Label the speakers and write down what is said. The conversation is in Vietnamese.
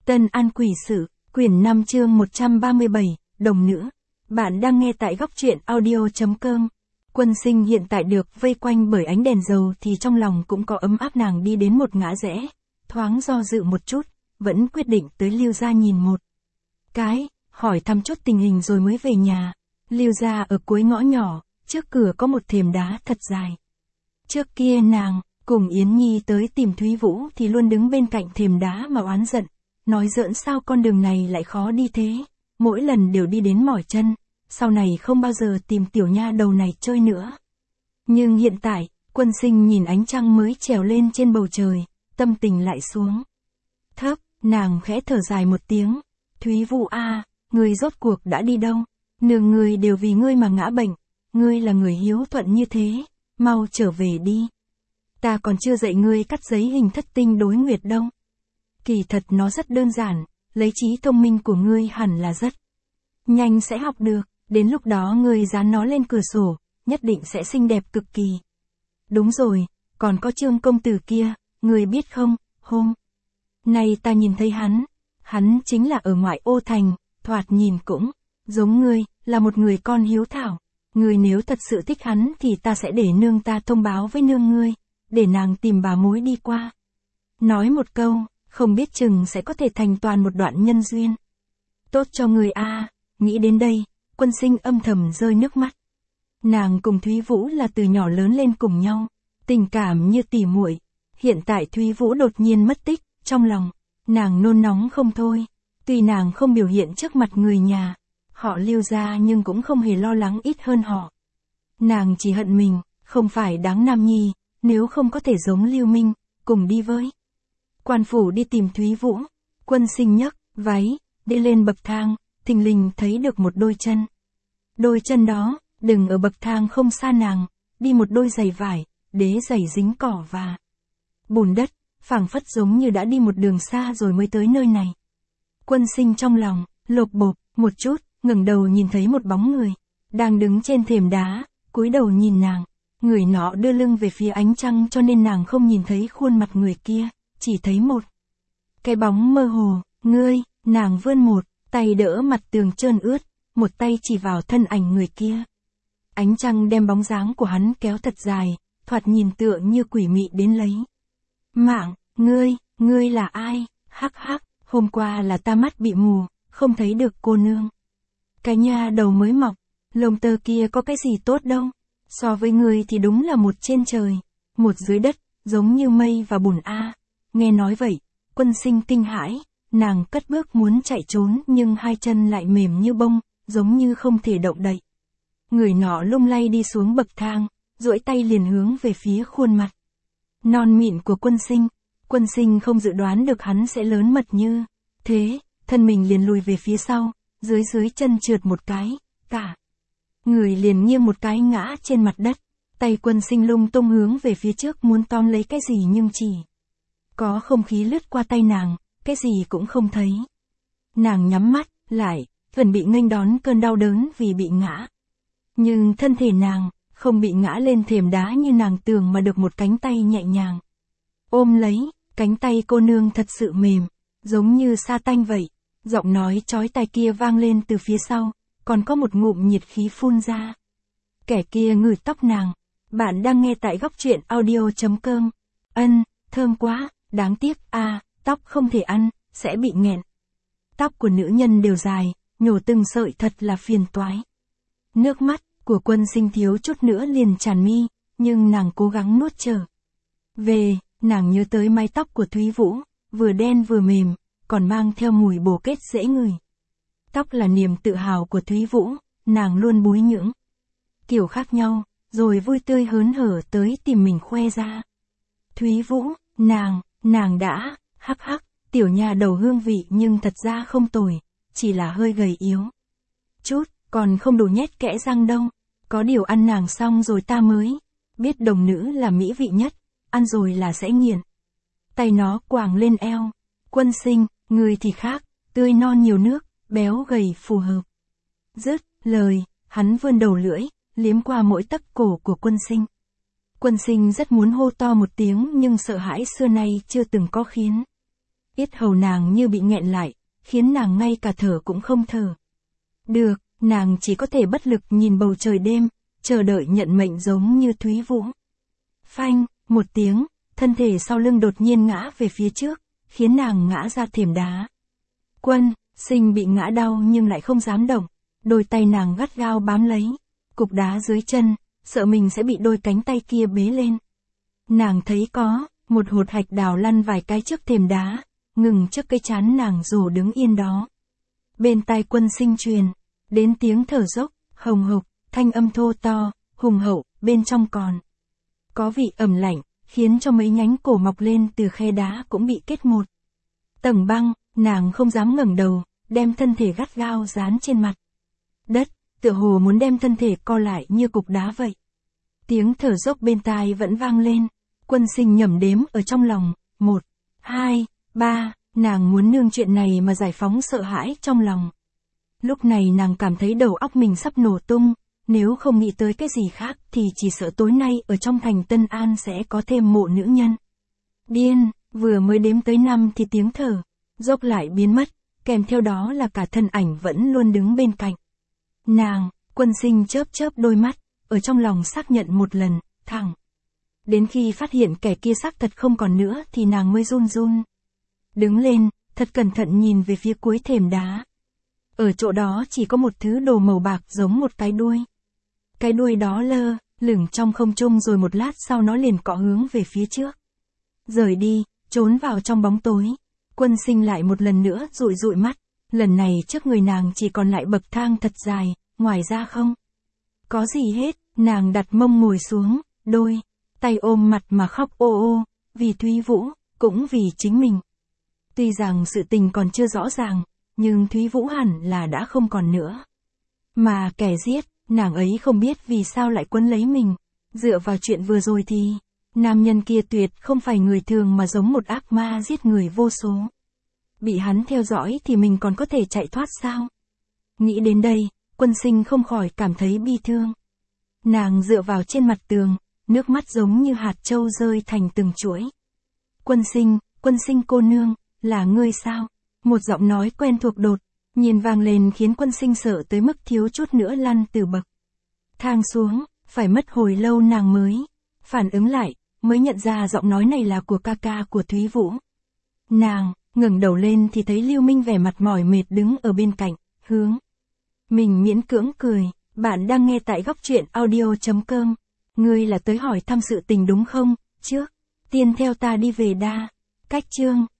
Speaker 1: Tân An Quỷ Sự, quyển 5 chương 137, Đồng Nữ. Bạn đang nghe tại góc truyện audio.com. Quân Sinh hiện tại được vây quanh bởi ánh đèn dầu thì trong lòng cũng có ấm áp. Nàng đi đến một ngã rẽ, thoáng do dự một chút, vẫn quyết định tới Lưu gia nhìn một cái, hỏi thăm chút tình hình rồi mới về nhà. Lưu gia ở cuối ngõ nhỏ, trước cửa có một thềm đá thật dài. Trước kia nàng cùng Yến Nhi tới tìm Thúy Vũ thì luôn đứng bên cạnh thềm đá mà oán giận, nói giỡn sao con đường này lại khó đi thế, mỗi lần đều đi đến mỏi chân, sau này không bao giờ tìm tiểu nha đầu này chơi nữa. Nhưng hiện tại, Quân Sinh nhìn ánh trăng mới trèo lên trên bầu trời, tâm tình lại xuống thấp, nàng khẽ thở dài một tiếng. Thúy Vũ à, ngươi rốt cuộc đã đi đâu? Nương ngươi đều vì ngươi mà ngã bệnh, ngươi là người hiếu thuận như thế, mau trở về đi. Ta còn chưa dạy ngươi cắt giấy hình thất tinh đối nguyệt đâu. Kỳ thật nó rất đơn giản, lấy trí thông minh của ngươi hẳn là rất nhanh sẽ học được, đến lúc đó ngươi dán nó lên cửa sổ, nhất định sẽ xinh đẹp cực kỳ. Đúng rồi, còn có Trương công tử kia, ngươi biết không, hôm nay ta nhìn thấy hắn chính là ở ngoại ô thành, thoạt nhìn cũng giống ngươi, là một người con hiếu thảo. Ngươi nếu thật sự thích hắn thì ta sẽ để nương ta thông báo với nương ngươi, để nàng tìm bà mối đi qua. Nói một câu, không biết chừng sẽ có thể thành toàn một đoạn nhân duyên. Tốt cho người a. Nghĩ đến đây, Quân Sinh âm thầm rơi nước mắt. Nàng cùng Thúy Vũ là từ nhỏ lớn lên cùng nhau, tình cảm như tỉ muội. Hiện tại Thúy Vũ đột nhiên mất tích, trong lòng nàng nôn nóng không thôi. Tuy nàng không biểu hiện trước mặt người nhà họ Lưu gia nhưng cũng không hề lo lắng ít hơn họ. Nàng chỉ hận mình không phải đáng nam nhi, nếu không có thể giống Lưu Minh, cùng đi với quan phủ đi tìm Thúy Vũ. Quân Sinh nhấc váy, đi lên bậc thang, thình lình thấy được một đôi chân. Đôi chân đó, đừng ở bậc thang không xa nàng, đi một đôi giày vải, đế giày dính cỏ và bùn đất, phảng phất giống như đã đi một đường xa rồi mới tới nơi này. Quân Sinh trong lòng lột bột một chút, ngẩng đầu nhìn thấy một bóng người đang đứng trên thềm đá, cúi đầu nhìn nàng. Người nọ đưa lưng về phía ánh trăng cho nên nàng không nhìn thấy khuôn mặt người kia, chỉ thấy một cái bóng mơ hồ. Ngươi, nàng vươn một tay đỡ mặt tường trơn ướt, một tay chỉ vào thân ảnh người kia. Ánh trăng đem bóng dáng của hắn kéo thật dài, thoạt nhìn tựa như quỷ mị đến lấy mạng. Ngươi là ai? Hắc hắc, hôm qua là ta mắt bị mù, không thấy được cô nương. Cái nha đầu mới mọc, lông tơ kia có cái gì tốt đâu. So với ngươi thì đúng là một trên trời, một dưới đất, giống như mây và bùn a. Nghe nói vậy, Quân Sinh kinh hãi, nàng cất bước muốn chạy trốn nhưng hai chân lại mềm như bông, giống như không thể động đậy. Người nọ lung lay đi xuống bậc thang, duỗi tay liền hướng về phía khuôn mặt non mịn của Quân Sinh. Quân Sinh không dự đoán được hắn sẽ lớn mật như thế, thân mình liền lùi về phía sau, dưới chân trượt một cái, cả người liền nghiêng một cái ngã trên mặt đất. Tay Quân Sinh lung tung hướng về phía trước muốn tóm lấy cái gì nhưng chỉ có không khí lướt qua tay nàng, cái gì cũng không thấy. Nàng nhắm mắt lại, chuẩn bị nghênh đón cơn đau đớn vì bị ngã. Nhưng thân thể nàng không bị ngã lên thềm đá như nàng tưởng mà được một cánh tay nhẹ nhàng ôm lấy. Cánh tay cô nương thật sự mềm, giống như sa tanh vậy. Giọng nói chói tai kia vang lên từ phía sau, còn có một ngụm nhiệt khí phun ra. Kẻ kia ngửi tóc nàng. Bạn đang nghe tại góc truyện audio.com. Thơm quá, đáng tiếc tóc không thể ăn, sẽ bị nghẹn. Tóc của nữ nhân đều dài, nhổ từng sợi thật là phiền toái. Nước mắt của Quân Sinh thiếu chút nữa liền tràn mi, nhưng nàng cố gắng nuốt trở về. Nàng nhớ tới mái tóc của Thúy Vũ, vừa đen vừa mềm, còn mang theo mùi bồ kết dễ ngửi. Tóc là niềm tự hào của Thúy Vũ, nàng luôn búi những kiểu khác nhau, rồi vui tươi hớn hở tới tìm mình khoe ra. Thúy Vũ, nàng đã, hắc hắc, tiểu nhà đầu hương vị nhưng thật ra không tồi, chỉ là hơi gầy yếu chút, còn không đủ nhét kẽ răng đâu. Có điều ăn nàng xong rồi ta mới biết đồng nữ là mỹ vị nhất, ăn rồi là sẽ nghiện. Tay nó quàng lên eo. Quân Sinh, người thì khác, tươi non nhiều nước, béo gầy phù hợp. Dứt lời, hắn vươn đầu lưỡi, liếm qua mỗi tấc cổ của Quân Sinh. Quân Sinh rất muốn hô to một tiếng nhưng sợ hãi xưa nay chưa từng có khiến Yết hầu nàng như bị nghẹn lại, khiến nàng ngay cả thở cũng không thở. Được, nàng chỉ có thể bất lực nhìn bầu trời đêm, chờ đợi nhận mệnh giống như Thúy Vũ. Phanh, một tiếng, thân thể sau lưng đột nhiên ngã về phía trước, khiến nàng ngã ra thềm đá. Quân Sinh bị ngã đau nhưng lại không dám động, đôi tay nàng gắt gao bám lấy cục đá dưới chân, sợ mình sẽ bị đôi cánh tay kia bế lên. Nàng thấy có một hột hạch đào lăn vài cái trước thềm đá, ngừng trước cái chán nàng rồ đứng yên đó. Bên tai Quân Sinh truyền đến tiếng thở dốc, hồng hộc, thanh âm thô to, hùng hậu, bên trong còn có vị ẩm lạnh, khiến cho mấy nhánh cổ mọc lên từ khe đá cũng bị kết một tầng băng. Nàng không dám ngẩng đầu, đem thân thể gắt gao dán trên mặt đất, tựa hồ muốn đem thân thể co lại như cục đá vậy. Tiếng thở dốc bên tai vẫn vang lên. Quân Sinh nhẩm đếm ở trong lòng, 1, 2, 3, nàng muốn nương chuyện này mà giải phóng sợ hãi trong lòng. Lúc này nàng cảm thấy đầu óc mình sắp nổ tung, nếu không nghĩ tới cái gì khác thì chỉ sợ tối nay ở trong thành Tân An sẽ có thêm mộ nữ nhân. Điên, vừa mới đếm tới 5 thì tiếng thở dốc lại biến mất, kèm theo đó là cả thân ảnh vẫn luôn đứng bên cạnh nàng. Quân Sinh chớp chớp đôi mắt, ở trong lòng xác nhận một lần, thẳng đến khi phát hiện kẻ kia xác thật không còn nữa thì nàng mới run run đứng lên, thật cẩn thận nhìn về phía cuối thềm đá. Ở chỗ đó chỉ có một thứ đồ màu bạc giống một cái đuôi. Cái đuôi đó lơ lửng trong không trung rồi một lát sau nó liền cọ hướng về phía trước. Rời đi, trốn vào trong bóng tối. Quân Sinh lại một lần nữa dụi dụi mắt, lần này trước người nàng chỉ còn lại bậc thang thật dài, ngoài ra không có gì hết. Nàng đặt mông ngồi xuống, đôi tay ôm mặt mà khóc ô ô, vì Thúy Vũ, cũng vì chính mình. Tuy rằng sự tình còn chưa rõ ràng, nhưng Thúy Vũ hẳn là đã không còn nữa. Mà kẻ giết, nàng ấy không biết vì sao lại quấn lấy mình. Dựa vào chuyện vừa rồi thì, nam nhân kia tuyệt không phải người thường mà giống một ác ma giết người vô số. Bị hắn theo dõi thì mình còn có thể chạy thoát sao? Nghĩ đến đây, Quân Sinh không khỏi cảm thấy bi thương. Nàng dựa vào trên mặt tường, nước mắt giống như hạt châu rơi thành từng chuỗi. Quân Sinh cô nương, là ngươi sao? Một giọng nói quen thuộc đột nhiên vang lên khiến Quân Sinh sợ tới mức thiếu chút nữa lăn từ bậc thang xuống, phải mất hồi lâu nàng mới phản ứng lại, mới nhận ra giọng nói này là của ca ca của Thúy Vũ. Nàng ngẩng đầu lên thì thấy Lưu Minh vẻ mặt mỏi mệt đứng ở bên cạnh, hướng mình miễn cưỡng cười. Bạn đang nghe tại góc truyện audio.com. Ngươi là tới hỏi thăm sự tình đúng không? Trước tiên theo ta đi về đa cách chương.